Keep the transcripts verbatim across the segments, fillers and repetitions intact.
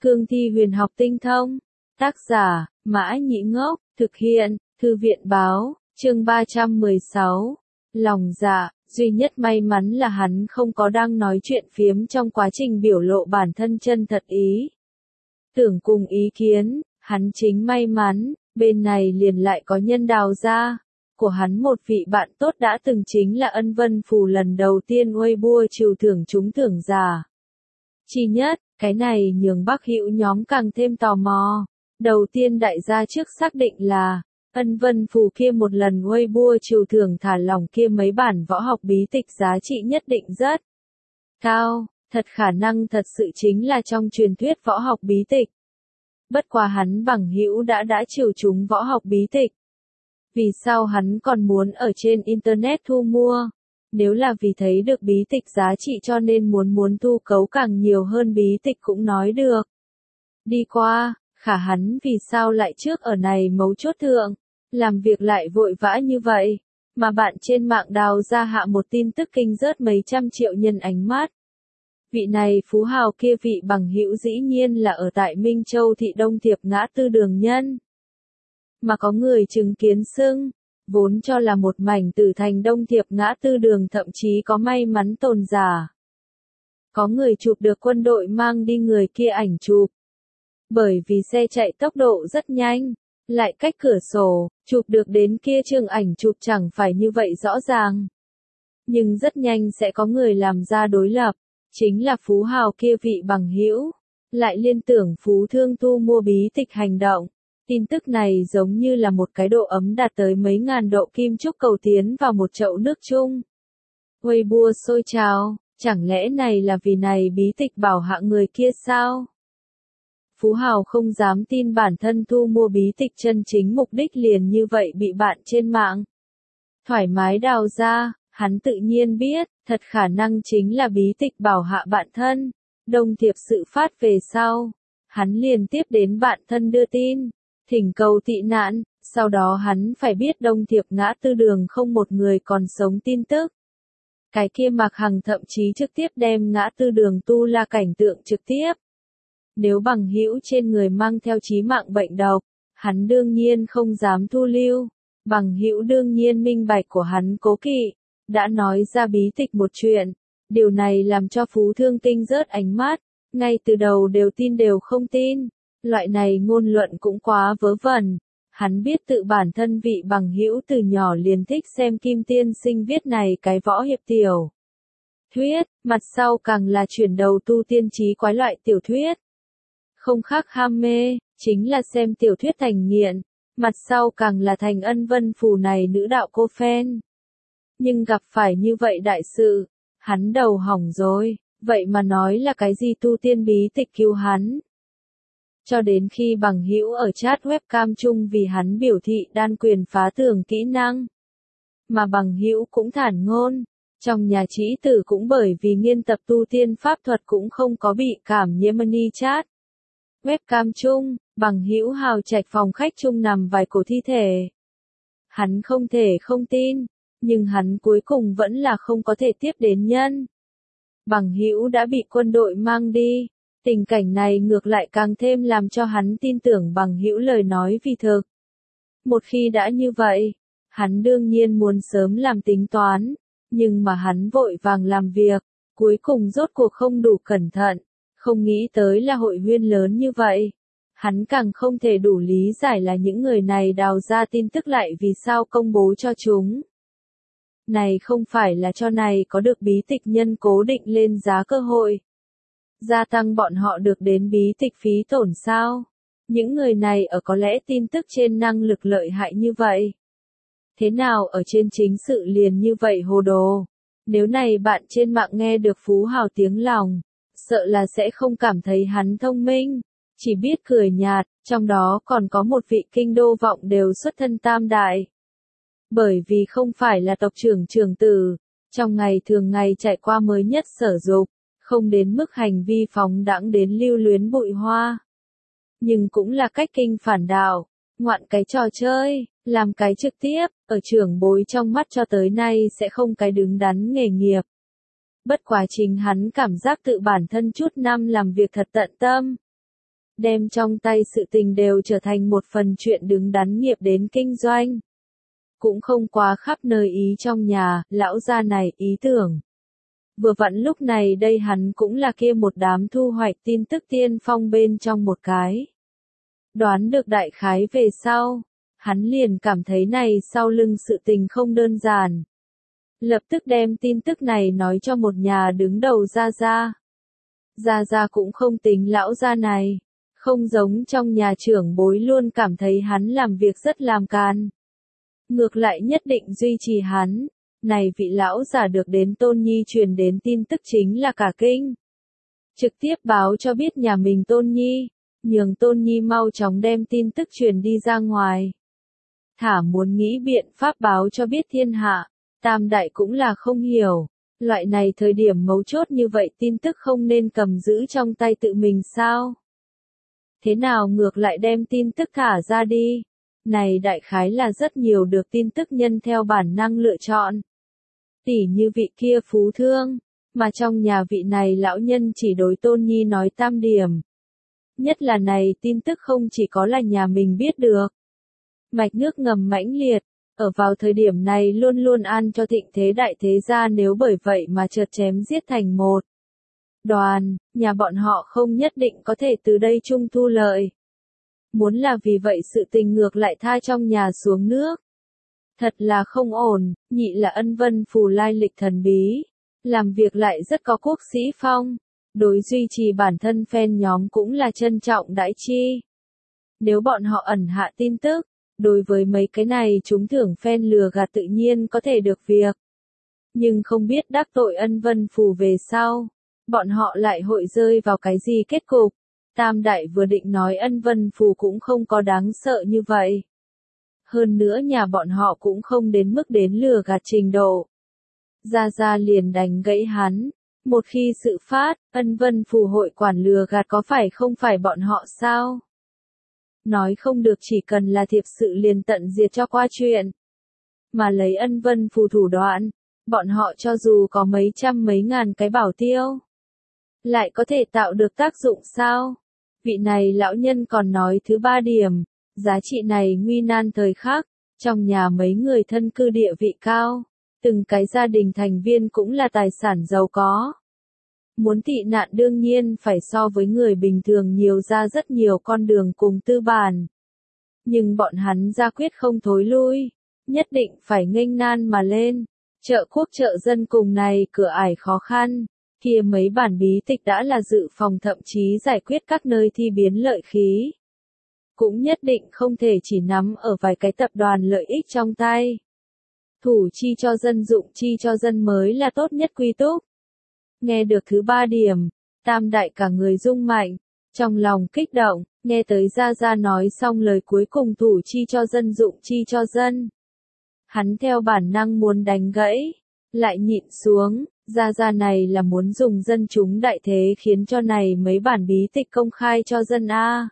Cương thi huyền học tinh thông. Tác giả, Mã Nhĩ Ngốc, thực hiện, Thư viện Báo, chương ba trăm mười sáu. Lòng dạ, duy nhất may mắn là hắn không có đang nói chuyện phiếm trong quá trình biểu lộ bản thân chân thật ý. Tưởng cùng ý kiến, hắn chính may mắn, bên này liền lại có nhân đào ra. Của hắn một vị bạn tốt đã từng chính là Ân Vân Phù lần đầu tiên Weibo trừu thưởng trúng thưởng giả. Chi nhất, cái này nhường Bắc Hữu nhóm càng thêm tò mò. Đầu tiên đại gia trước xác định là, Ân Vân Phù kia một lần Weibo trừu thưởng thả lỏng kia mấy bản võ học bí tịch giá trị nhất định rất cao, thật khả năng thật sự chính là trong truyền thuyết võ học bí tịch. Bất quá hắn bằng hữu đã đã trừu trúng võ học bí tịch. Vì sao hắn còn muốn ở trên Internet thu mua? Nếu là vì thấy được bí tịch giá trị cho nên muốn muốn thu cấu càng nhiều hơn bí tịch cũng nói được. Đi qua, khả hắn vì sao lại trước ở này mấu chốt thượng, làm việc lại vội vã như vậy, mà bạn trên mạng đào ra hạ một tin tức kinh rớt mấy trăm triệu nhân ánh mắt. Vị này phú hào kia vị bằng hữu dĩ nhiên là ở tại Minh Châu thị Đông Thiệp ngã tư đường nhân. Mà có người chứng kiến xưng, vốn cho là một mảnh tử thành Đông Thiệp ngã tư đường thậm chí có may mắn tồn giả. Có người chụp được quân đội mang đi người kia ảnh chụp. Bởi vì xe chạy tốc độ rất nhanh, lại cách cửa sổ, chụp được đến kia trường ảnh chụp chẳng phải như vậy rõ ràng. Nhưng rất nhanh sẽ có người làm ra đối lập, chính là phú hào kia vị bằng hữu, lại liên tưởng phú thương thu mua bí tịch hành động. Tin tức này giống như là một cái độ ấm đạt tới mấy ngàn độ kim chúc cầu tiến vào một chậu nước chung. Weibo sôi trào, chẳng lẽ này là vì này bí tịch bảo hạ người kia sao? Phú hào không dám tin bản thân thu mua bí tịch chân chính mục đích liền như vậy bị bạn trên mạng thoải mái đào ra, hắn tự nhiên biết, thật khả năng chính là bí tịch bảo hạ bạn thân. Đông Thiệp sự phát về sau, hắn liền tiếp đến bạn thân đưa tin, thỉnh cầu tị nạn, sau đó hắn phải biết Đông Thiệp ngã tư đường không một người còn sống tin tức. Cái kia Mạc Hằng thậm chí trực tiếp đem ngã tư đường tu la cảnh tượng trực tiếp. Nếu bằng hữu trên người mang theo chí mạng bệnh độc, hắn đương nhiên không dám thu lưu. Bằng hữu đương nhiên minh bạch của hắn cố kỵ, đã nói ra bí tịch một chuyện. Điều này làm cho phú thương kinh rớt ánh mắt, ngay từ đầu đều tin đều không tin. Loại này ngôn luận cũng quá vớ vẩn. Hắn biết tự bản thân vị bằng hữu từ nhỏ liền thích xem Kim Tiên Sinh viết này cái võ hiệp tiểu thuyết, mặt sau càng là chuyển đầu tu tiên trí quái loại tiểu thuyết. Không khác ham mê, chính là xem tiểu thuyết thành nghiện, mặt sau càng là thành Ân Vân Phù này nữ đạo cô phen. Nhưng gặp phải như vậy đại sự, hắn đầu hỏng rồi, vậy mà nói là cái gì tu tiên bí tịch cứu hắn. Cho đến khi bằng hữu ở chat webcam chung vì hắn biểu thị đan quyền phá tường kỹ năng. Mà bằng hữu cũng thản ngôn, trong nhà trĩ tử cũng bởi vì nghiên tập tu tiên pháp thuật cũng không có bị cảm nhiễm mani chat. Webcam chung, bằng hữu hào trạch phòng khách chung nằm vài cổ thi thể. Hắn không thể không tin, nhưng hắn cuối cùng vẫn là không có thể tiếp đến nhân. Bằng hữu đã bị quân đội mang đi. Tình cảnh này ngược lại càng thêm làm cho hắn tin tưởng bằng hữu lời nói vì thực. Một khi đã như vậy, hắn đương nhiên muốn sớm làm tính toán, nhưng mà hắn vội vàng làm việc, cuối cùng rốt cuộc không đủ cẩn thận, không nghĩ tới là hội huyên lớn như vậy. Hắn càng không thể đủ lý giải là những người này đào ra tin tức lại vì sao công bố cho chúng. Này không phải là cho này có được bí tịch nhân cố định lên giá cơ hội. Gia tăng bọn họ được đến bí tịch phí tổn sao? Những người này ở có lẽ tin tức trên năng lực lợi hại như vậy. Thế nào ở trên chính sự liền như vậy hồ đồ? Nếu này bạn trên mạng nghe được phú hào tiếng lòng, sợ là sẽ không cảm thấy hắn thông minh, chỉ biết cười nhạt, trong đó còn có một vị kinh đô vọng đều xuất thân tam đại. Bởi vì không phải là tộc trưởng trưởng tử, trong ngày thường ngày trải qua mới nhất sở dục. Không đến mức hành vi phóng đãng đến lưu luyến bụi hoa. Nhưng cũng là cách kinh phản đạo, ngoạn cái trò chơi, làm cái trực tiếp, ở trưởng bối trong mắt cho tới nay sẽ không cái đứng đắn nghề nghiệp. Bất quá chính hắn cảm giác tự bản thân chút năm làm việc thật tận tâm. đem trong tay sự tình đều trở thành một phần chuyện đứng đắn nghiệp đến kinh doanh. Cũng không quá khắp nơi ý trong nhà, lão gia này ý tưởng. Vừa vặn lúc này đây hắn cũng là kia một đám thu hoạch tin tức tiên phong bên trong một cái. Đoán được đại khái về sau, hắn liền cảm thấy này sau lưng sự tình không đơn giản. Lập tức đem tin tức này nói cho một nhà đứng đầu Gia Gia. Gia Gia cũng không tính lão gia này, không giống trong nhà trưởng bối luôn cảm thấy hắn làm việc rất làm can. Ngược lại nhất định duy trì hắn, này vị lão giả được đến Tôn Nhi truyền đến tin tức chính là cả kinh. Trực tiếp báo cho biết nhà mình Tôn Nhi, nhường Tôn Nhi mau chóng đem tin tức truyền đi ra ngoài. Thả muốn nghĩ biện pháp báo cho biết thiên hạ, Tam Đại cũng là không hiểu, loại này thời điểm mấu chốt như vậy tin tức không nên cầm giữ trong tay tự mình sao? Thế nào ngược lại đem tin tức thả ra đi? Này đại khái là rất nhiều được tin tức nhân theo bản năng lựa chọn. Tỉ như vị kia phú thương, mà trong nhà vị này lão nhân chỉ đối Tôn Nhi nói tam điểm. Nhất là này tin tức không chỉ có là nhà mình biết được. Mạch nước ngầm mãnh liệt, ở vào thời điểm này luôn luôn an cho thịnh thế đại thế gia nếu bởi vậy mà chợt chém giết thành một đoàn, nhà bọn họ không nhất định có thể từ đây chung thu lợi. Muốn là vì vậy sự tình ngược lại tha trong nhà xuống nước. Thật là không ổn, nhị là Ân Vân Phù lai lịch thần bí, làm việc lại rất có quốc sĩ phong, đối duy trì bản thân fan nhóm cũng là trân trọng đãi chi. Nếu bọn họ ẩn hạ tin tức, đối với mấy cái này chúng thưởng fan lừa gạt tự nhiên có thể được việc. Nhưng không biết đắc tội Ân Vân Phù về sau, bọn họ lại hội rơi vào cái gì kết cục. Tam Đại vừa định nói Ân Vân Phù cũng không có đáng sợ như vậy. Hơn nữa nhà bọn họ cũng không đến mức đến lừa gạt trình độ. Gia Gia liền đánh gãy hắn. Một khi sự phát, Ân Vân Phù hội quản lừa gạt có phải không phải bọn họ sao? Nói không được chỉ cần là thiệp sự liền tận diệt cho qua chuyện. Mà lấy Ân Vân Phù thủ đoạn, bọn họ cho dù có mấy trăm mấy ngàn cái bảo tiêu, lại có thể tạo được tác dụng sao? Vị này lão nhân còn nói thứ ba điểm, giá trị này nguy nan thời khắc, trong nhà mấy người thân cư địa vị cao, từng cái gia đình thành viên cũng là tài sản giàu có. Muốn tị nạn đương nhiên phải so với người bình thường nhiều ra rất nhiều con đường cùng tư bản. Nhưng bọn hắn ra quyết không thối lui, nhất định phải nghênh nan mà lên, trợ quốc trợ dân cùng này cửa ải khó khăn. Kia mấy bản bí tịch đã là dự phòng thậm chí giải quyết các nơi thi biến lợi khí. Cũng nhất định không thể chỉ nắm ở vài cái tập đoàn lợi ích trong tay. Thủ chi cho dân dụng chi cho dân mới là tốt nhất quy túc. Nghe được thứ ba điểm, Tam Đại cả người rung mạnh, trong lòng kích động, nghe tới Gia Gia nói xong lời cuối cùng thủ chi cho dân dụng chi cho dân. Hắn theo bản năng muốn đánh gãy, lại nhịn xuống. Gia Gia này là muốn dùng dân chúng đại thế khiến cho này mấy bản bí tịch công khai cho dân A.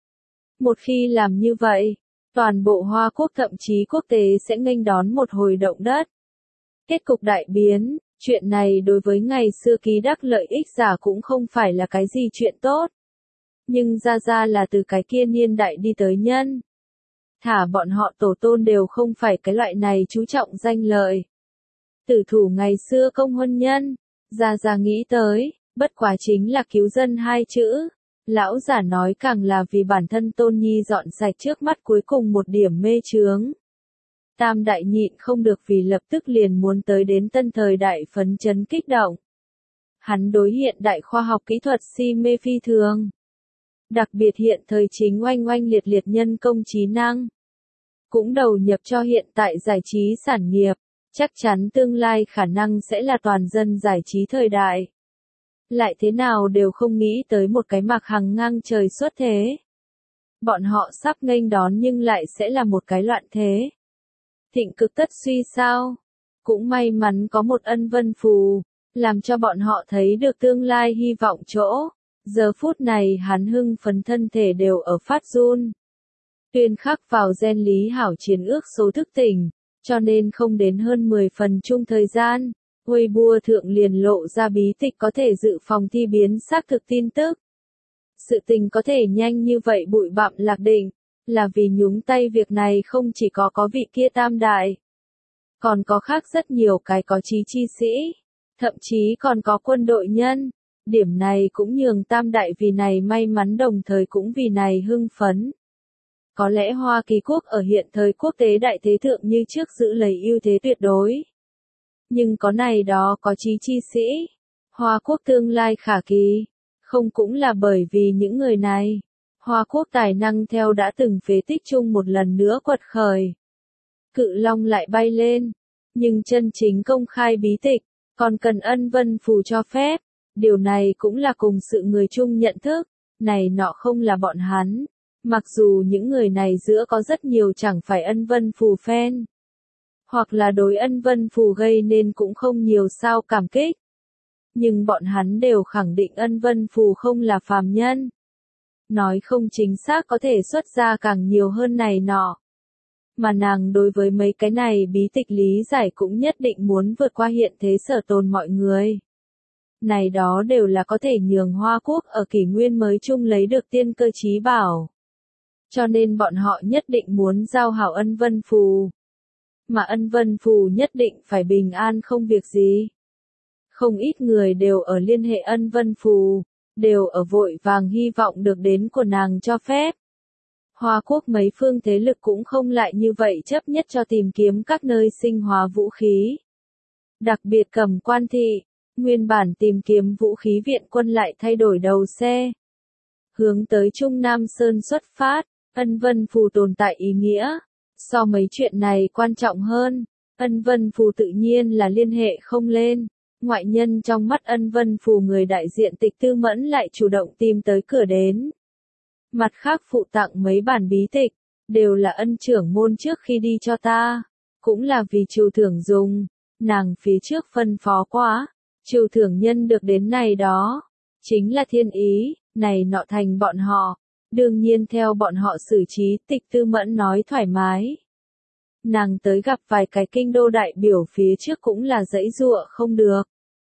Một khi làm như vậy, toàn bộ Hoa Quốc thậm chí quốc tế sẽ nghênh đón một hồi động đất. Kết cục đại biến, chuyện này đối với ngày xưa ký đắc lợi ích giả cũng không phải là cái gì chuyện tốt. Nhưng Gia Gia là từ cái kia niên đại đi tới nhân. Thả bọn họ tổ tôn đều không phải cái loại này chú trọng danh lợi. Tử thủ ngày xưa công huân nhân, Gia Gia nghĩ tới, bất quá chính là cứu dân hai chữ. Lão giả nói càng là vì bản thân Tôn Nhi dọn sạch trước mắt cuối cùng một điểm mê chướng. Tam Đại nhịn không được vì lập tức liền muốn tới đến tân thời đại phấn chấn kích động. Hắn đối hiện đại khoa học kỹ thuật si mê phi thường. Đặc biệt hiện thời chính oanh oanh liệt liệt nhân công trí năng. Cũng đầu nhập cho hiện tại giải trí sản nghiệp. Chắc chắn tương lai khả năng sẽ là toàn dân giải trí thời đại. Lại thế nào đều không nghĩ tới một cái Mạc Hằng ngang trời xuất thế. Bọn họ sắp nghênh đón nhưng lại sẽ là một cái loạn thế. Thịnh cực tất suy sao? Cũng may mắn có một Ân Vân Phù, làm cho bọn họ thấy được tương lai hy vọng chỗ. Giờ phút này hắn hưng phấn thân thể đều ở phát run. Tuyên khắc vào gen lý hảo chiến ước số thức tỉnh. Cho nên không đến hơn mười phần chung thời gian, Weibo thượng liền lộ ra bí tịch có thể dự phòng thi biến xác thực tin tức. Sự tình có thể nhanh như vậy bụi bặm lạc định, là vì nhúng tay việc này không chỉ có có vị kia tam đại, còn có khác rất nhiều cái có chí chi sĩ, thậm chí còn có quân đội nhân. Điểm này cũng nhường tam đại vì này may mắn đồng thời cũng vì này hưng phấn. Có lẽ Hoa Kỳ quốc ở hiện thời quốc tế đại thế thượng như trước giữ lấy ưu thế tuyệt đối. Nhưng có này đó có chí chi sĩ, Hoa quốc tương lai khả kỳ, không cũng là bởi vì những người này. Hoa quốc tài năng theo đã từng phế tích chung một lần nữa quật khởi. Cự long lại bay lên, nhưng chân chính công khai bí tịch, còn cần ân vân phù cho phép. Điều này cũng là cùng sự người chung nhận thức, này nọ không là bọn hắn. Mặc dù những người này giữa có rất nhiều chẳng phải ân vân phù fan, hoặc là đối ân vân phù gây nên cũng không nhiều sao cảm kích. Nhưng bọn hắn đều khẳng định ân vân phù không là phàm nhân. Nói không chính xác có thể xuất ra càng nhiều hơn này nọ. Mà nàng đối với mấy cái này bí tịch lý giải cũng nhất định muốn vượt qua hiện thế sở tồn mọi người. Này đó đều là có thể nhường Hoa quốc ở kỷ nguyên mới chung lấy được tiên cơ trí bảo. Cho nên bọn họ nhất định muốn giao hảo ân vân phù. Mà ân vân phù nhất định phải bình an không việc gì. Không ít người đều ở liên hệ ân vân phù, đều ở vội vàng hy vọng được đến của nàng cho phép. Hoa quốc mấy phương thế lực cũng không lại như vậy chấp nhất cho tìm kiếm các nơi sinh hóa vũ khí. Đặc biệt Cẩm Quan thị, nguyên bản tìm kiếm vũ khí viện quân lại thay đổi đầu xe. Hướng tới Trung Nam Sơn xuất phát, ân vân phù tồn tại ý nghĩa. So mấy chuyện này quan trọng hơn, ân vân phù tự nhiên là liên hệ không lên. Ngoại nhân trong mắt ân vân phù người đại diện Tịch Tư Mẫn lại chủ động tìm tới cửa đến. Mặt khác phụ tặng mấy bản bí tịch, đều là ân trưởng môn trước khi đi cho ta, cũng là vì Trừ Thưởng dùng, nàng phía trước phân phó quá, Trừ Thưởng nhân được đến này đó, chính là thiên ý, này nọ thành bọn họ, đương nhiên theo bọn họ xử trí. Tịch Tư Mẫn nói thoải mái. Nàng tới gặp vài cái kinh đô đại biểu phía trước cũng là dãy dụa không được.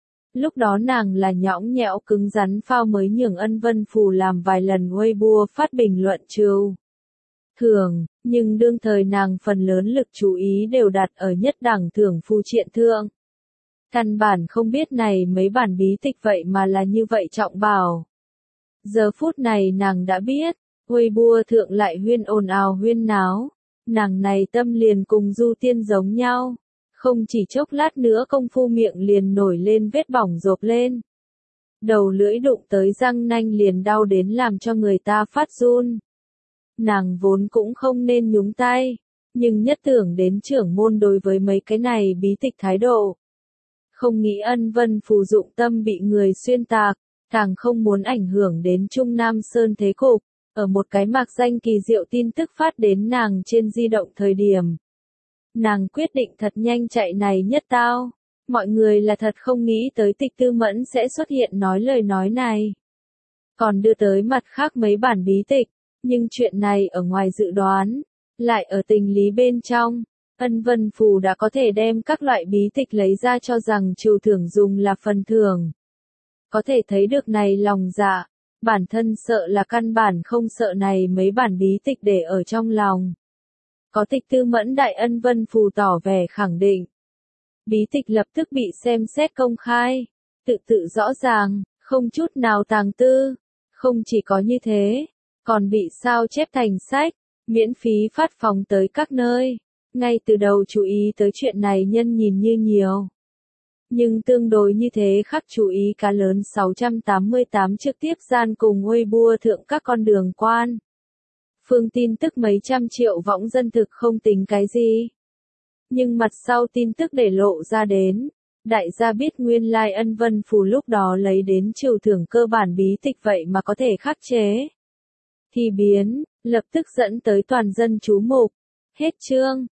Lúc đó nàng là nhõng nhẽo cứng rắn phao mới nhường ân vân phù làm vài lần Weibo phát bình luận Trừ Thưởng, nhưng đương thời nàng phần lớn lực chú ý đều đặt ở nhất đẳng thưởng phù triện thượng. Căn bản không biết này mấy bản bí tịch vậy mà là như vậy trọng bảo. Giờ phút này nàng đã biết, Weibo thượng lại huyên ồn ào huyên náo, nàng này tâm liền cùng du tiên giống nhau. Không chỉ chốc lát nữa công phu miệng liền nổi lên vết bỏng rộp lên. Đầu lưỡi đụng tới răng nanh liền đau đến làm cho người ta phát run. Nàng vốn cũng không nên nhúng tay, nhưng nhất tưởng đến trưởng môn đối với mấy cái này bí tịch thái độ. Không nghĩ ân vân phù dụng tâm bị người xuyên tạc, càng không muốn ảnh hưởng đến Trung Nam Sơn thế cục. Ở một cái mạc danh kỳ diệu tin tức phát đến nàng trên di động thời điểm. Nàng quyết định thật nhanh chạy này nhất tao. Mọi người là thật không nghĩ tới Tịch Tư Mẫn sẽ xuất hiện nói lời nói này. Còn đưa tới mặt khác mấy bản bí tịch, nhưng chuyện này ở ngoài dự đoán, lại ở tình lý bên trong. Ân vân phù đã có thể đem các loại bí tịch lấy ra cho rằng Trừ Thưởng dùng là phần thưởng. Có thể thấy được này lòng dạ, bản thân sợ là căn bản không sợ này mấy bản bí tịch để ở trong lòng. Có Tịch Tư Mẫn đại ân vân phù tỏ vẻ khẳng định. Bí tịch lập tức bị xem xét công khai, tự tự rõ ràng, không chút nào tàng tư. Không chỉ có như thế, còn bị sao chép thành sách, miễn phí phát phóng tới các nơi. Ngay từ đầu chú ý tới chuyện này nhân nhìn như nhiều. Nhưng tương đối như thế khắc chú ý cá lớn sáu trăm tám mươi tám trực tiếp gian cùng Weibo thượng các con đường quan. Phương tin tức mấy trăm triệu võng dân thực không tính cái gì. Nhưng mặt sau tin tức để lộ ra đến, đại gia biết nguyên lai ân vân phù lúc đó lấy đến Trừ Thưởng cơ bản bí tịch vậy mà có thể khắc chế. Thì biến, lập tức dẫn tới toàn dân chú mục. Hết chương.